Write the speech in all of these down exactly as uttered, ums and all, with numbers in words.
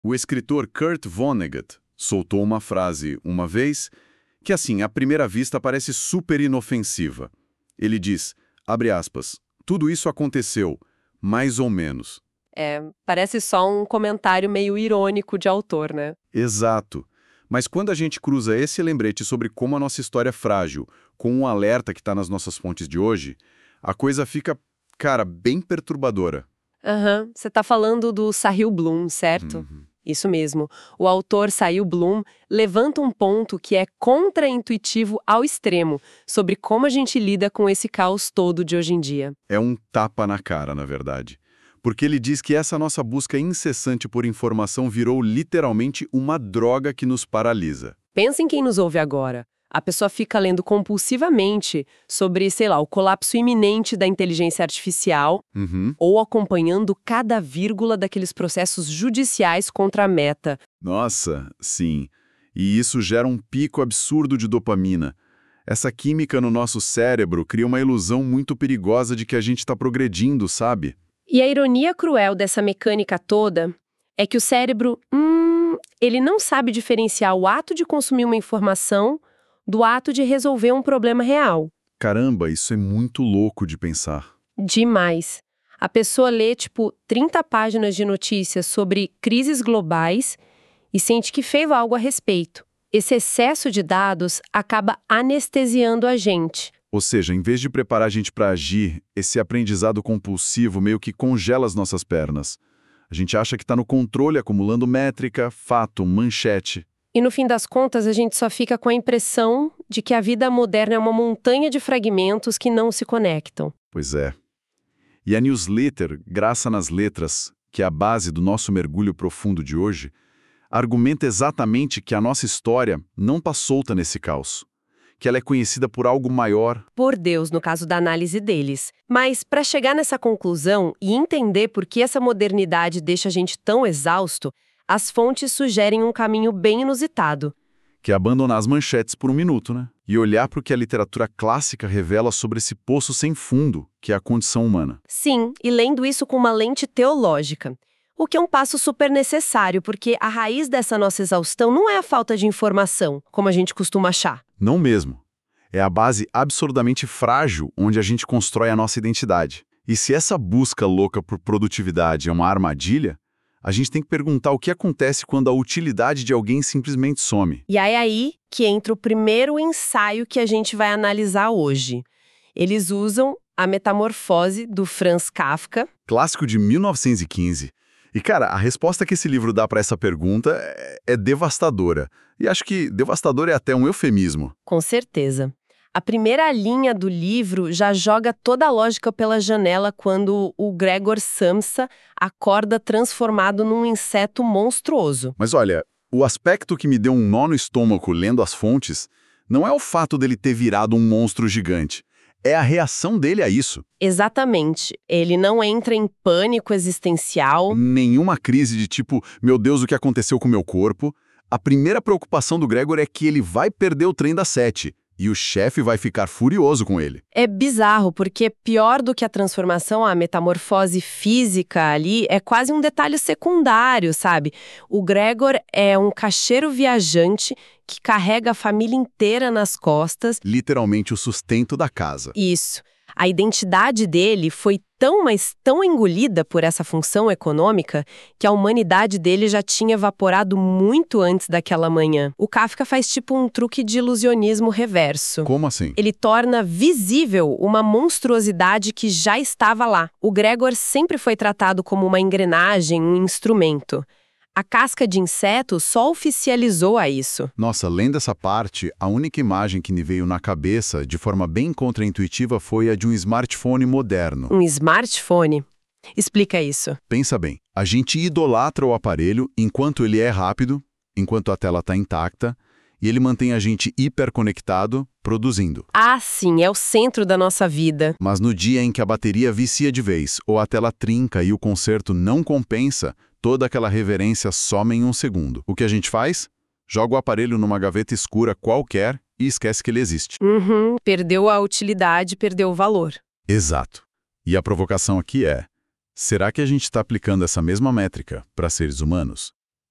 O escritor Kurt Vonnegut soltou uma frase, uma vez, que assim, à primeira vista parece super inofensiva. Ele diz, abre aspas, tudo isso aconteceu, mais ou menos. É, parece só um comentário meio irônico de autor, né? Exato. Mas quando a gente cruza esse lembrete sobre como a nossa história é frágil, com um alerta que está nas nossas fontes de hoje, a coisa fica, cara, bem perturbadora. Aham, você tá falando do Sahil Bloom, certo? Uhum. Isso mesmo. O autor Sahil Bloom levanta um ponto que é contraintuitivo ao extremo sobre como a gente lida com esse caos todo de hoje em dia. É um tapa na cara, na verdade. Porque ele diz que essa nossa busca incessante por informação virou literalmente uma droga que nos paralisa. Pensa em quem nos ouve agora. A pessoa fica lendo compulsivamente sobre, sei lá, o colapso iminente da inteligência artificial Uhum. ou acompanhando cada vírgula daqueles processos judiciais contra a Meta. Nossa, sim. E isso gera um pico absurdo de dopamina. Essa química no nosso cérebro cria uma ilusão muito perigosa de que a gente está progredindo, sabe? E a ironia cruel dessa mecânica toda é que o cérebro, hum, ele não sabe diferenciar o ato de consumir uma informação do ato de resolver um problema real. Caramba, isso é muito louco de pensar. Demais. A pessoa lê, tipo, trinta páginas de notícias sobre crises globais e sente que fez algo a respeito. Esse excesso de dados acaba anestesiando a gente. Ou seja, em vez de preparar a gente para agir, esse aprendizado compulsivo meio que congela as nossas pernas. A gente acha que está no controle, acumulando métrica, fato, manchete. E no fim das contas, a gente só fica com a impressão de que a vida moderna é uma montanha de fragmentos que não se conectam. Pois é. E a newsletter, Graça nas Letras, que é a base do nosso mergulho profundo de hoje, argumenta exatamente que a nossa história não está solta nesse caos, que ela é conhecida por algo maior. Por Deus, no caso da análise deles. Mas, para chegar nessa conclusão e entender por que essa modernidade deixa a gente tão exausto, as fontes sugerem um caminho bem inusitado. Que é abandonar as manchetes por um minuto, né? E olhar para o que a literatura clássica revela sobre esse poço sem fundo, que é a condição humana. Sim, e lendo isso com uma lente teológica. O que é um passo super necessário, porque a raiz dessa nossa exaustão não é a falta de informação, como a gente costuma achar. Não mesmo. É a base absurdamente frágil onde a gente constrói a nossa identidade. E se essa busca louca por produtividade é uma armadilha, a gente tem que perguntar o que acontece quando a utilidade de alguém simplesmente some. E é aí que entra o primeiro ensaio que a gente vai analisar hoje. Eles usam a Metamorfose, do Franz Kafka. Clássico de mil novecentos e quinze. E, cara, a resposta que esse livro dá para essa pergunta é, é devastadora. E acho que devastador é até um eufemismo. Com certeza. A primeira linha do livro já joga toda a lógica pela janela quando o Gregor Samsa acorda transformado num inseto monstruoso. Mas olha, o aspecto que me deu um nó no estômago lendo as fontes não é o fato dele ter virado um monstro gigante. É a reação dele a isso. Exatamente. Ele não entra em pânico existencial. Nenhuma crise de tipo, meu Deus, o que aconteceu com o meu corpo? A primeira preocupação do Gregor é que ele vai perder o trem das sete. E o chefe vai ficar furioso com ele. É bizarro, porque pior do que a transformação, a metamorfose física ali, é quase um detalhe secundário, sabe? O Gregor é um caixeiro viajante que carrega a família inteira nas costas. Literalmente o sustento da casa. Isso. A identidade dele foi tão, mas tão engolida por essa função econômica que a humanidade dele já tinha evaporado muito antes daquela manhã. O Kafka faz tipo um truque de ilusionismo reverso. Como assim? Ele torna visível uma monstruosidade que já estava lá. O Gregor sempre foi tratado como uma engrenagem, um instrumento. A casca de inseto só oficializou a isso. Nossa, lendo essa parte, a única imagem que me veio na cabeça, de forma bem contraintuitiva, foi a de um smartphone moderno. Um smartphone? Explica isso. Pensa bem, a gente idolatra o aparelho enquanto ele é rápido, enquanto a tela está intacta, e ele mantém a gente hiperconectado, produzindo. Ah, sim, é o centro da nossa vida. Mas no dia em que a bateria vicia de vez, ou a tela trinca e o conserto não compensa, toda aquela reverência some em um segundo. O que a gente faz? Joga o aparelho numa gaveta escura qualquer e esquece que ele existe. Uhum, perdeu a utilidade, perdeu o valor. Exato. E a provocação aqui é, será que a gente está aplicando essa mesma métrica para seres humanos?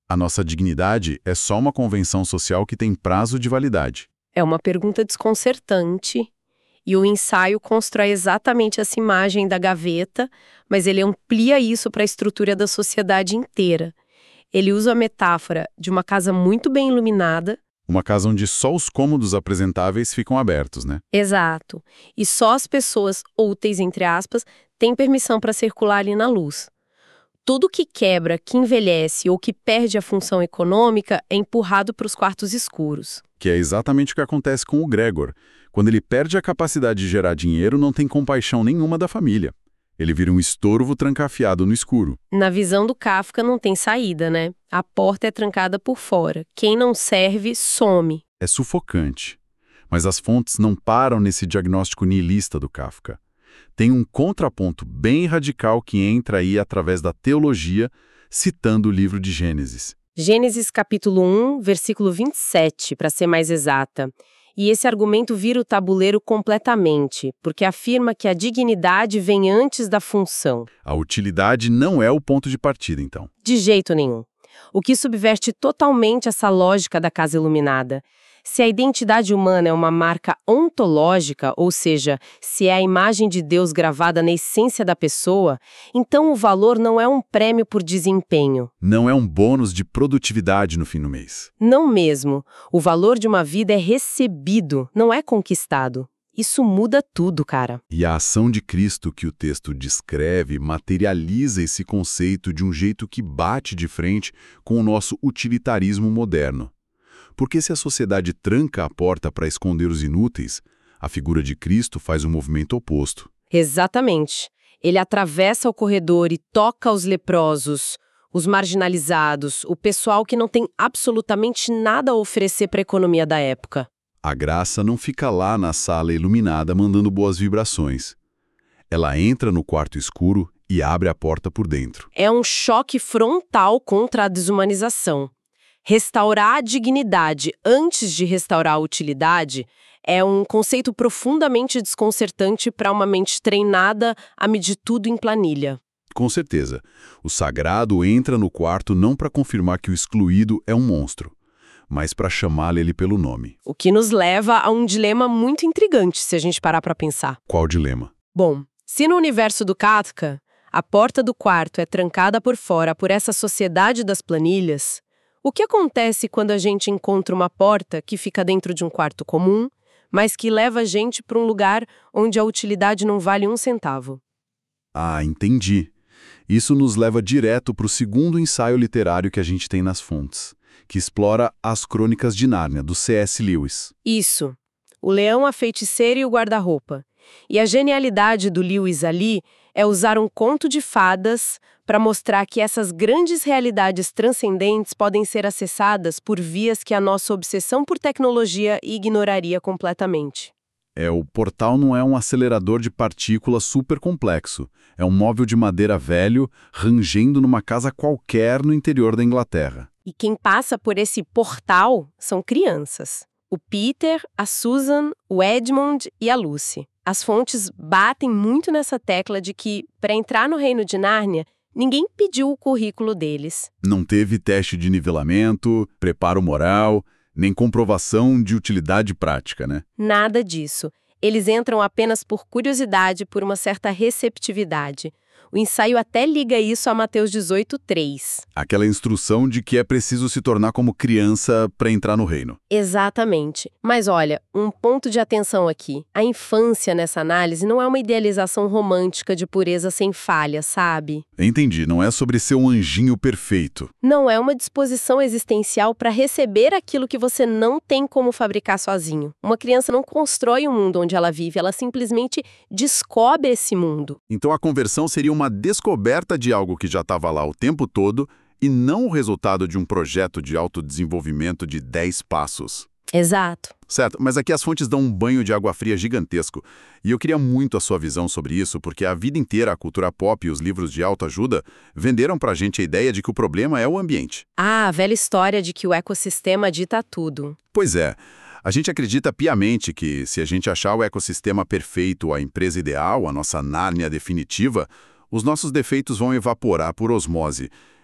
A nossa dignidade é só uma convenção social que tem prazo de validade. É uma pergunta desconcertante. E o ensaio constrói exatamente essa imagem da gaveta, mas ele amplia isso para a estrutura da sociedade inteira. Ele usa a metáfora de uma casa muito bem iluminada. Uma casa onde só os cômodos apresentáveis ficam abertos, né? Exato. E só as pessoas úteis, entre aspas, têm permissão para circular ali na luz. Tudo que quebra, que envelhece ou que perde a função econômica é empurrado para os quartos escuros. Que é exatamente o que acontece com o Gregor. Quando ele perde a capacidade de gerar dinheiro, não tem compaixão nenhuma da família. Ele vira um estorvo trancafiado no escuro. Na visão do Kafka não tem saída, né? A porta é trancada por fora. Quem não serve, some. É sufocante. Mas as fontes não param nesse diagnóstico nihilista do Kafka. Tem um contraponto bem radical que entra aí através da teologia, citando o livro de Gênesis. Gênesis capítulo um, versículo vinte e sete, para ser mais exata. E esse argumento vira o tabuleiro completamente, porque afirma que a dignidade vem antes da função. A utilidade não é o ponto de partida, então. De jeito nenhum. O que subverte totalmente essa lógica da casa iluminada. Se a identidade humana é uma marca ontológica, ou seja, se é a imagem de Deus gravada na essência da pessoa, então o valor não é um prêmio por desempenho. Não é um bônus de produtividade no fim do mês. Não mesmo. O valor de uma vida é recebido, não é conquistado. Isso muda tudo, cara. E a ação de Cristo que o texto descreve materializa esse conceito de um jeito que bate de frente com o nosso utilitarismo moderno. Porque se a sociedade tranca a porta para esconder os inúteis, a figura de Cristo faz um movimento oposto. Exatamente. Ele atravessa o corredor e toca os leprosos, os marginalizados, o pessoal que não tem absolutamente nada a oferecer para a economia da época. A graça não fica lá na sala iluminada mandando boas vibrações. Ela entra no quarto escuro e abre a porta por dentro. É um choque frontal contra a desumanização. Restaurar a dignidade antes de restaurar a utilidade é um conceito profundamente desconcertante para uma mente treinada a medir tudo em planilha. Com certeza. O sagrado entra no quarto não para confirmar que o excluído é um monstro, mas para chamá-lo ele pelo nome. O que nos leva a um dilema muito intrigante, se a gente parar para pensar. Qual dilema? Bom, se no universo do Kafka, a porta do quarto é trancada por fora por essa sociedade das planilhas, o que acontece quando a gente encontra uma porta que fica dentro de um quarto comum, mas que leva a gente para um lugar onde a utilidade não vale um centavo? Ah, entendi. Isso nos leva direto para o segundo ensaio literário que a gente tem nas fontes, que explora As Crônicas de Nárnia, do C S Lewis. Isso. O leão, a feiticeira e o guarda-roupa. E a genialidade do Lewis ali é usar um conto de fadas para mostrar que essas grandes realidades transcendentes podem ser acessadas por vias que a nossa obsessão por tecnologia ignoraria completamente. É, o portal não é um acelerador de partículas super complexo. É um móvel de madeira velho rangendo numa casa qualquer no interior da Inglaterra. E quem passa por esse portal são crianças. O Peter, a Susan, o Edmund e a Lucy. As fontes batem muito nessa tecla de que, para entrar no reino de Nárnia, ninguém pediu o currículo deles. Não teve teste de nivelamento, preparo moral, nem comprovação de utilidade prática, né? Nada disso. Eles entram apenas por curiosidade, por uma certa receptividade. O ensaio até liga isso a Mateus dezoito, três. Aquela instrução de que é preciso se tornar como criança para entrar no reino. Exatamente. Mas olha, um ponto de atenção aqui. A infância nessa análise não é uma idealização romântica de pureza sem falha, sabe? Entendi, não é sobre ser um anjinho perfeito. Não é uma disposição existencial para receber aquilo que você não tem como fabricar sozinho. Uma criança não constrói um mundo onde ela vive, ela simplesmente descobre esse mundo. Então a conversão seria uma descoberta de algo que já estava lá o tempo todo e não o resultado de um projeto de autodesenvolvimento de dez passos. Exato. Certo, mas aqui as fontes dão um banho de água fria gigantesco. E eu queria muito a sua visão sobre isso, porque a vida inteira a cultura pop e os livros de autoajuda venderam pra gente a ideia de que o problema é o ambiente. Ah, a velha história de que o ecossistema dita tudo. Pois é. A gente acredita piamente que, se a gente achar o ecossistema perfeito, a empresa ideal, a nossa Nárnia definitiva, os nossos defeitos vão evaporar por osmose.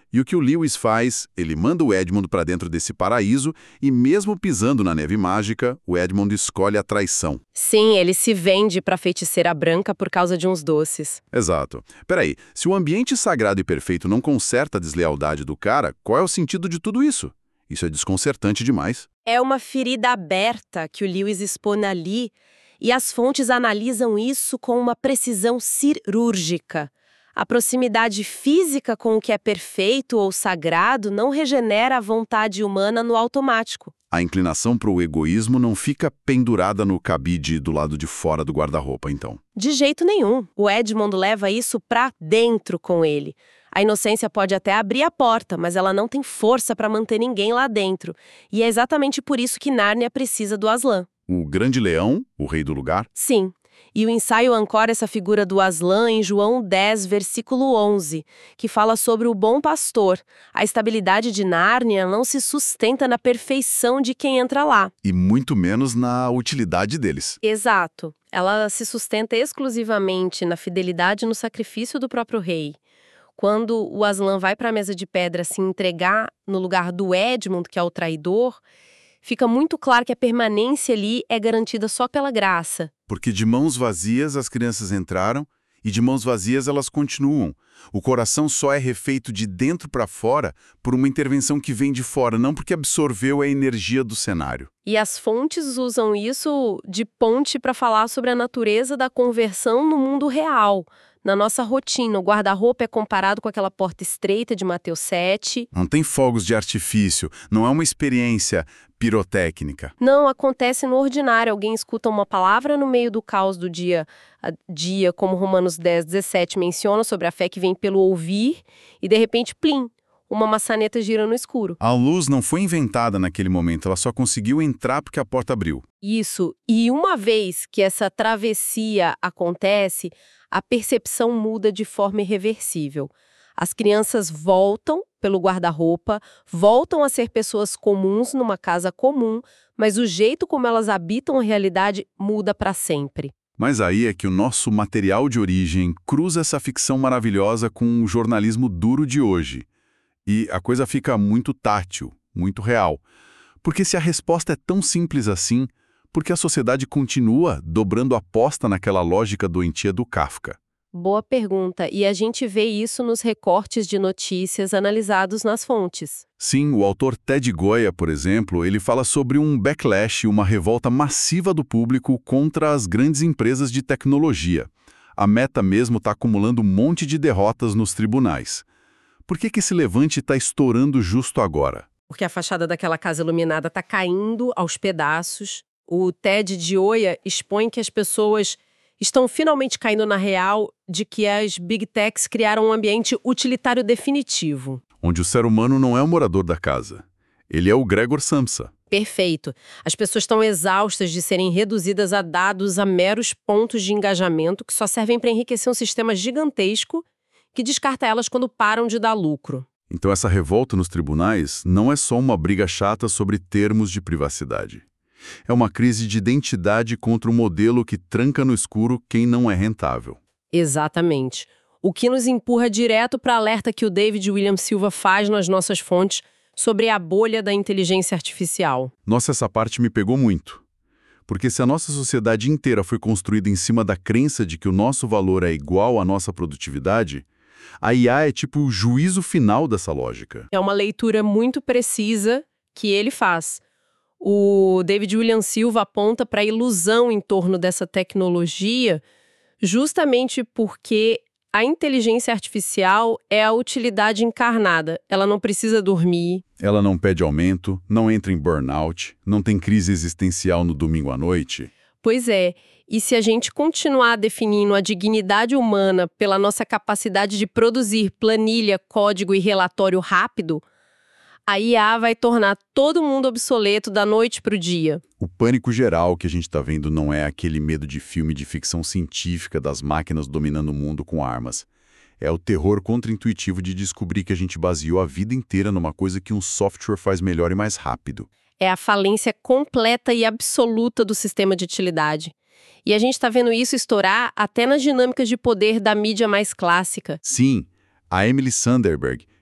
E o que o Lewis faz? Ele manda o Edmund para dentro desse paraíso e mesmo pisando na neve mágica, o Edmund escolhe a traição. Sim, ele se vende pra feiticeira branca por causa de uns doces. Exato. Peraí, se o ambiente sagrado e perfeito não conserta a deslealdade do cara, qual é o sentido de tudo isso? Isso é desconcertante demais. É uma ferida aberta que o Lewis expõe ali, e as fontes analisam isso com uma precisão cirúrgica. A proximidade física com o que é perfeito ou sagrado não regenera a vontade humana no automático. A inclinação para o egoísmo não fica pendurada no cabide do lado de fora do guarda-roupa, então. De jeito nenhum. O Edmund leva isso pra dentro com ele. A inocência pode até abrir a porta, mas ela não tem força para manter ninguém lá dentro. E é exatamente por isso que Nárnia precisa do Aslan. O grande leão, o rei do lugar? Sim. E o ensaio ancora essa figura do Aslan em João dez, versículo onze, que fala sobre o bom pastor. A estabilidade de Nárnia não se sustenta na perfeição de quem entra lá. E muito menos na utilidade deles. Exato. Ela se sustenta exclusivamente na fidelidade no sacrifício do próprio rei. Quando o Aslan vai para a mesa de pedra se entregar no lugar do Edmund, que é o traidor, fica muito claro que a permanência ali é garantida só pela graça. Porque de mãos vazias as crianças entraram e de mãos vazias elas continuam. O coração só é refeito de dentro para fora por uma intervenção que vem de fora, não porque absorveu a energia do cenário. E as fontes usam isso de ponte para falar sobre a natureza da conversão no mundo real. Na nossa rotina, o guarda-roupa é comparado com aquela porta estreita de Mateus sete. Não tem fogos de artifício, não é uma experiência pirotécnica. Não, acontece no ordinário. Alguém escuta uma palavra no meio do caos do dia a dia, como Romanos dez, dezessete menciona sobre a fé que vem pelo ouvir, e de repente, plim, uma maçaneta gira no escuro. A luz não foi inventada naquele momento, ela só conseguiu entrar porque a porta abriu. Isso. E uma vez que essa travessia acontece, a percepção muda de forma irreversível. As crianças voltam pelo guarda-roupa, voltam a ser pessoas comuns numa casa comum, mas o jeito como elas habitam a realidade muda para sempre. Mas aí é que o nosso material de origem cruza essa ficção maravilhosa com o jornalismo duro de hoje. E a coisa fica muito tátil, muito real. Porque se a resposta é tão simples assim, por que a sociedade continua dobrando a aposta naquela lógica doentia do Kafka? Boa pergunta. E a gente vê isso nos recortes de notícias analisados nas fontes. Sim, o autor Ted Goya, por exemplo, ele fala sobre um backlash, uma revolta massiva do público contra as grandes empresas de tecnologia. A Meta mesmo está acumulando um monte de derrotas nos tribunais. Por que que esse levante está estourando justo agora? Porque a fachada daquela casa iluminada está caindo aos pedaços. O Ted de Goya expõe que as pessoas estão finalmente caindo na real de que as Big Techs criaram um ambiente utilitário definitivo. Onde o ser humano não é o morador da casa. Ele é o Gregor Samsa. Perfeito. As pessoas estão exaustas de serem reduzidas a dados a meros pontos de engajamento que só servem para enriquecer um sistema gigantesco que descarta elas quando param de dar lucro. Então essa revolta nos tribunais não é só uma briga chata sobre termos de privacidade. É uma crise de identidade contra um modelo que tranca no escuro quem não é rentável. Exatamente. O que nos empurra direto para o alerta que o David William Silva faz nas nossas fontes sobre a bolha da inteligência artificial. Nossa, essa parte me pegou muito. Porque se a nossa sociedade inteira foi construída em cima da crença de que o nosso valor é igual à nossa produtividade, a I A é tipo o juízo final dessa lógica. É uma leitura muito precisa que ele faz. O David William Silva aponta para a ilusão em torno dessa tecnologia justamente porque a inteligência artificial é a utilidade encarnada. Ela não precisa dormir. Ela não pede aumento, não entra em burnout, não tem crise existencial no domingo à noite. Pois é. E se a gente continuar definindo a dignidade humana pela nossa capacidade de produzir planilha, código e relatório rápido, a I A vai tornar todo mundo obsoleto da noite para o dia. O pânico geral que a gente está vendo não é aquele medo de filme de ficção científica das máquinas dominando o mundo com armas. É o terror contraintuitivo de descobrir que a gente baseou a vida inteira numa coisa que um software faz melhor e mais rápido. É a falência completa e absoluta do sistema de utilidade. E a gente está vendo isso estourar até nas dinâmicas de poder da mídia mais clássica. Sim, a Emily Sandberg,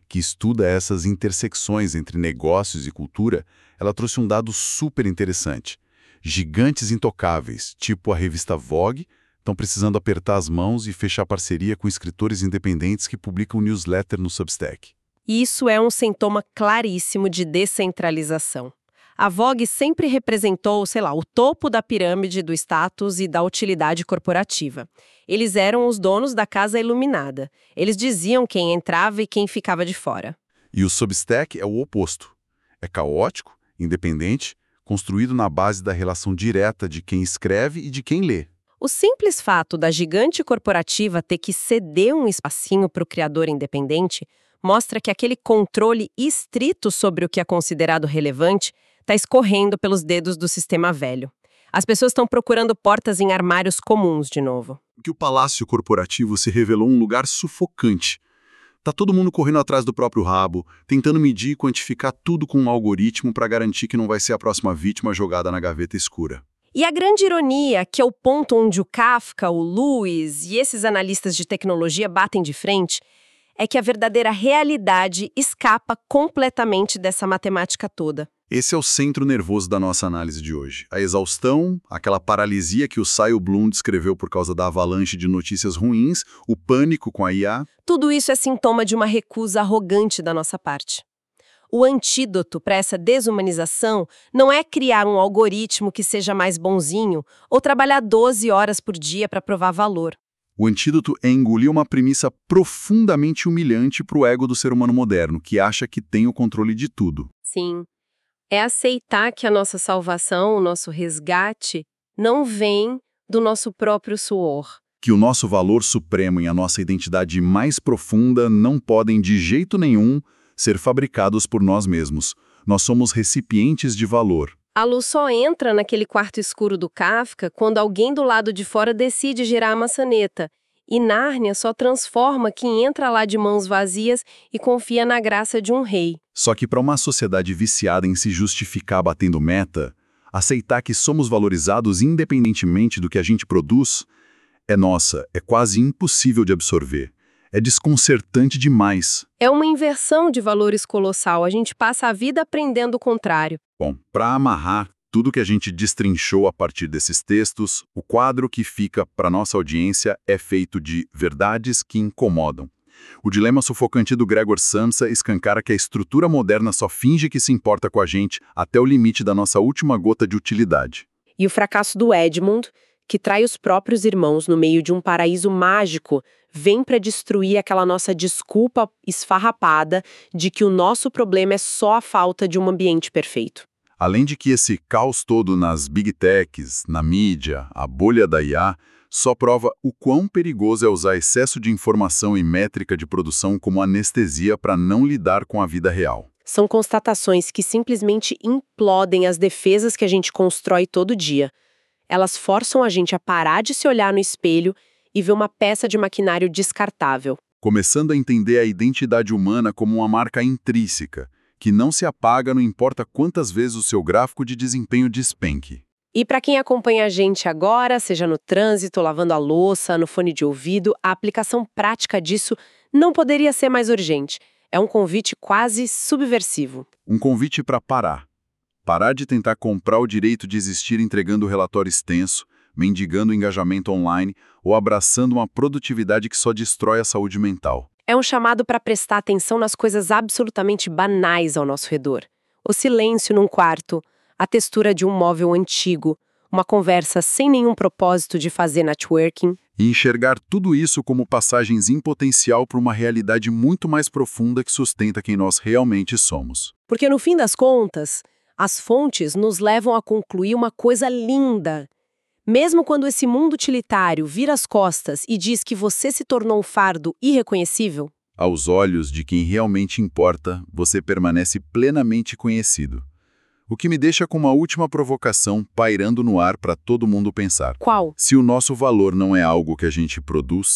que estuda essas intersecções entre negócios e cultura, ela trouxe um dado super interessante. Gigantes intocáveis, tipo a revista Vogue, estão precisando apertar as mãos e fechar parceria com escritores independentes que publicam newsletter no Substack. Isso é um sintoma claríssimo de descentralização. A Vogue sempre representou, sei lá, o topo da pirâmide do status e da utilidade corporativa. Eles eram os donos da casa iluminada. Eles diziam quem entrava e quem ficava de fora. E o Substack é o oposto. É caótico, independente, construído na base da relação direta de quem escreve e de quem lê. O simples fato da gigante corporativa ter que ceder um espacinho para o criador independente mostra que aquele controle estrito sobre o que é considerado relevante está escorrendo pelos dedos do sistema velho. As pessoas estão procurando portas em armários comuns de novo. Que o palácio corporativo se revelou um lugar sufocante. Tá todo mundo correndo atrás do próprio rabo, tentando medir e quantificar tudo com um algoritmo para garantir que não vai ser a próxima vítima jogada na gaveta escura. E a grande ironia, que é o ponto onde o Kafka, o Lewis e esses analistas de tecnologia batem de frente, é que a verdadeira realidade escapa completamente dessa matemática toda. Esse é o centro nervoso da nossa análise de hoje. A exaustão, aquela paralisia que o Sayo Bloom descreveu por causa da avalanche de notícias ruins, o pânico com a I A. Tudo isso é sintoma de uma recusa arrogante da nossa parte. O antídoto para essa desumanização não é criar um algoritmo que seja mais bonzinho ou trabalhar doze horas por dia para provar valor. O antídoto é engolir uma premissa profundamente humilhante para o ego do ser humano moderno, que acha que tem o controle de tudo. Sim. É aceitar que a nossa salvação, o nosso resgate, não vem do nosso próprio suor. Que o nosso valor supremo e a nossa identidade mais profunda não podem de jeito nenhum ser fabricados por nós mesmos. Nós somos recipientes de valor. A luz só entra naquele quarto escuro do Kafka quando alguém do lado de fora decide girar a maçaneta. E Nárnia só transforma quem entra lá de mãos vazias e confia na graça de um rei. Só que para uma sociedade viciada em se justificar batendo meta, aceitar que somos valorizados independentemente do que a gente produz, é nossa, é quase impossível de absorver. É desconcertante demais. É uma inversão de valores colossal. A gente passa a vida aprendendo o contrário. Bom, para amarrar tudo que a gente destrinchou a partir desses textos, o quadro que fica para nossa audiência é feito de verdades que incomodam. O dilema sufocante do Gregor Samsa escancara que a estrutura moderna só finge que se importa com a gente até o limite da nossa última gota de utilidade. E o fracasso do Edmund, que trai os próprios irmãos no meio de um paraíso mágico, vem para destruir aquela nossa desculpa esfarrapada de que o nosso problema é só a falta de um ambiente perfeito. Além de que esse caos todo nas big techs, na mídia, a bolha da I A, só prova o quão perigoso é usar excesso de informação e métrica de produção como anestesia para não lidar com a vida real. São constatações que simplesmente implodem as defesas que a gente constrói todo dia. Elas forçam a gente a parar de se olhar no espelho e ver uma peça de maquinário descartável. Começando a entender a identidade humana como uma marca intrínseca, que não se apaga não importa quantas vezes o seu gráfico de desempenho despenque. E para quem acompanha a gente agora, seja no trânsito, lavando a louça, no fone de ouvido, a aplicação prática disso não poderia ser mais urgente. É um convite quase subversivo. Um convite para parar. Parar de tentar comprar o direito de existir entregando relatório extenso, mendigando engajamento online ou abraçando uma produtividade que só destrói a saúde mental. É um chamado para prestar atenção nas coisas absolutamente banais ao nosso redor. O silêncio num quarto, a textura de um móvel antigo, uma conversa sem nenhum propósito de fazer networking. E enxergar tudo isso como passagens em potencial para uma realidade muito mais profunda que sustenta quem nós realmente somos. Porque no fim das contas, as fontes nos levam a concluir uma coisa linda. Mesmo quando esse mundo utilitário vira as costas e diz que você se tornou um fardo irreconhecível, aos olhos de quem realmente importa, você permanece plenamente conhecido. O que me deixa com uma última provocação pairando no ar para todo mundo pensar. Qual? Se o nosso valor não é algo que a gente produz,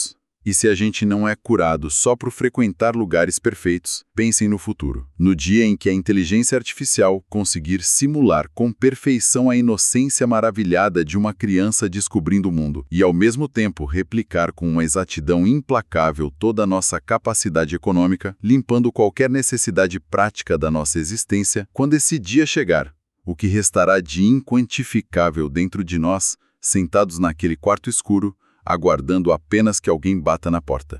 E se a gente não é curado só por frequentar lugares perfeitos, pensem no futuro. No dia em que a inteligência artificial conseguir simular com perfeição a inocência maravilhada de uma criança descobrindo o mundo e, ao mesmo tempo, replicar com uma exatidão implacável toda a nossa capacidade econômica, limpando qualquer necessidade prática da nossa existência, quando esse dia chegar, o que restará de inquantificável dentro de nós, sentados naquele quarto escuro, aguardando apenas que alguém bata na porta?